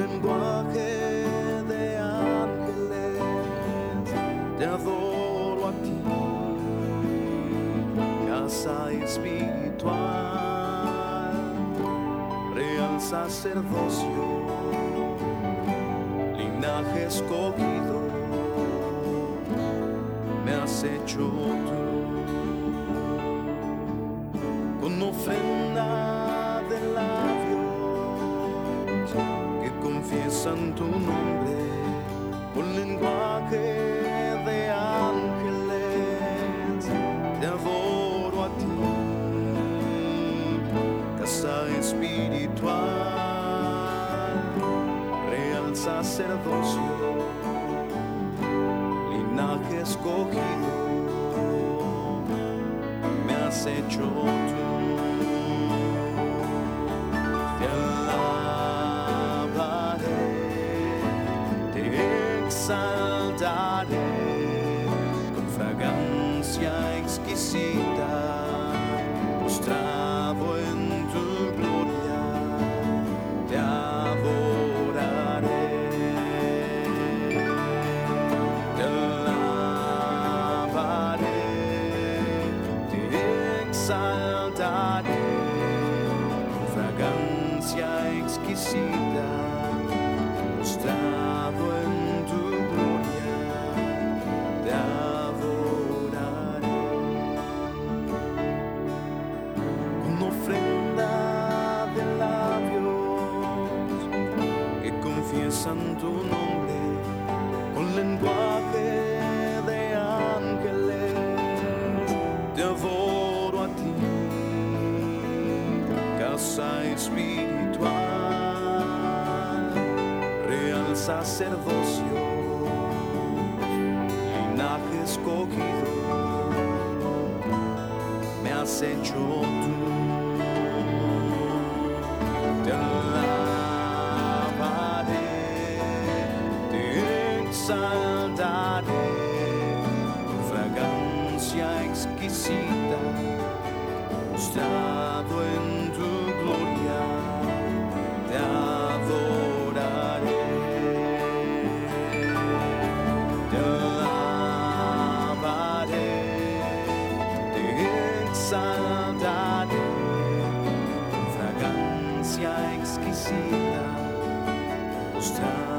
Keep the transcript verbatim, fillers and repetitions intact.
lenguaje de ángeles, te adoro a ti, casa espiritual, real sacerdocio, linaje escogido, me has hecho tú, con ofrenda de labios que confiesan tu nombre, con lenguaje de ángeles, te adoro a ti, casa espiritual, real sacerdocio, linaje escogido, me has hecho tú. Te alabaré, te exaltaré con fragancia exquisita, postrado en tu gloria, te adoraré. Te alabaré, te exaltaré con fragancia exquisita, postrado en tu gloria, te adoraré. Con ofrenda de labios que confiesan tu nombre, con lenguaje de ángeles, te adoro a ti, casa espiritual, real sacerdocio, linaje escogido, me has hecho tú. Te alabaré, te exaltaré con fragancia exquisita, postrado en tu gloria, te adoraré. Te alabaré, te exaltaré con fragancia exquisita, postrado